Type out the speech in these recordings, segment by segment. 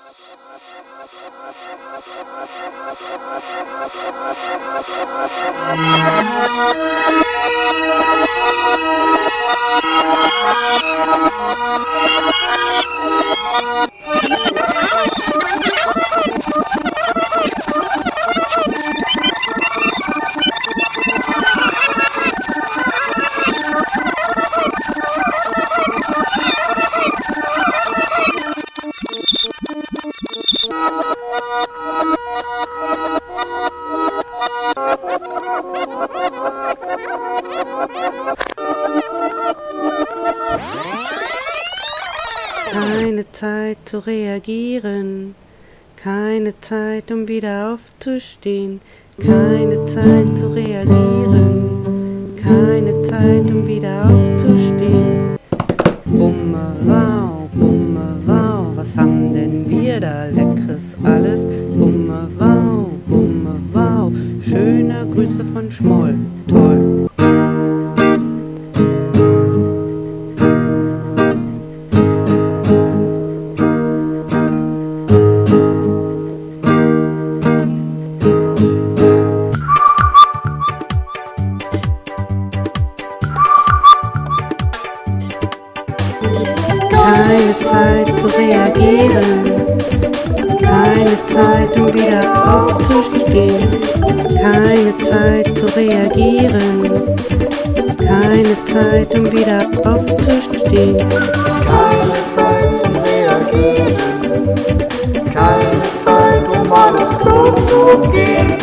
Keine Zeit zu reagieren, keine Zeit, um wieder aufzustehen, keine Zeit zu reagieren, keine Zeit, um wieder aufzustehen. Bumme wow, was haben denn wir da Leckeres alles? Bumme wow, schöne Grüße von Schmoll, toll. Keine Zeit zu reagieren, keine Zeit, um wieder aufzustehen, keine Zeit zu reagieren, keine Zeit, um wieder aufzustehen. Keine Zeit zum Reagieren, keine Zeit, um aufs Klo zu gehen.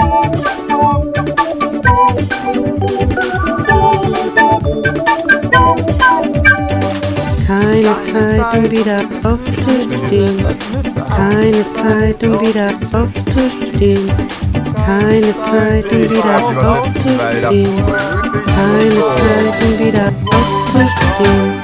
Keine Zeit, um wieder aufzustehen, keine Zeit, um wieder aufzustehen, keine Zeit, um wieder aufzustehen, keine Zeit, um wieder aufzustehen.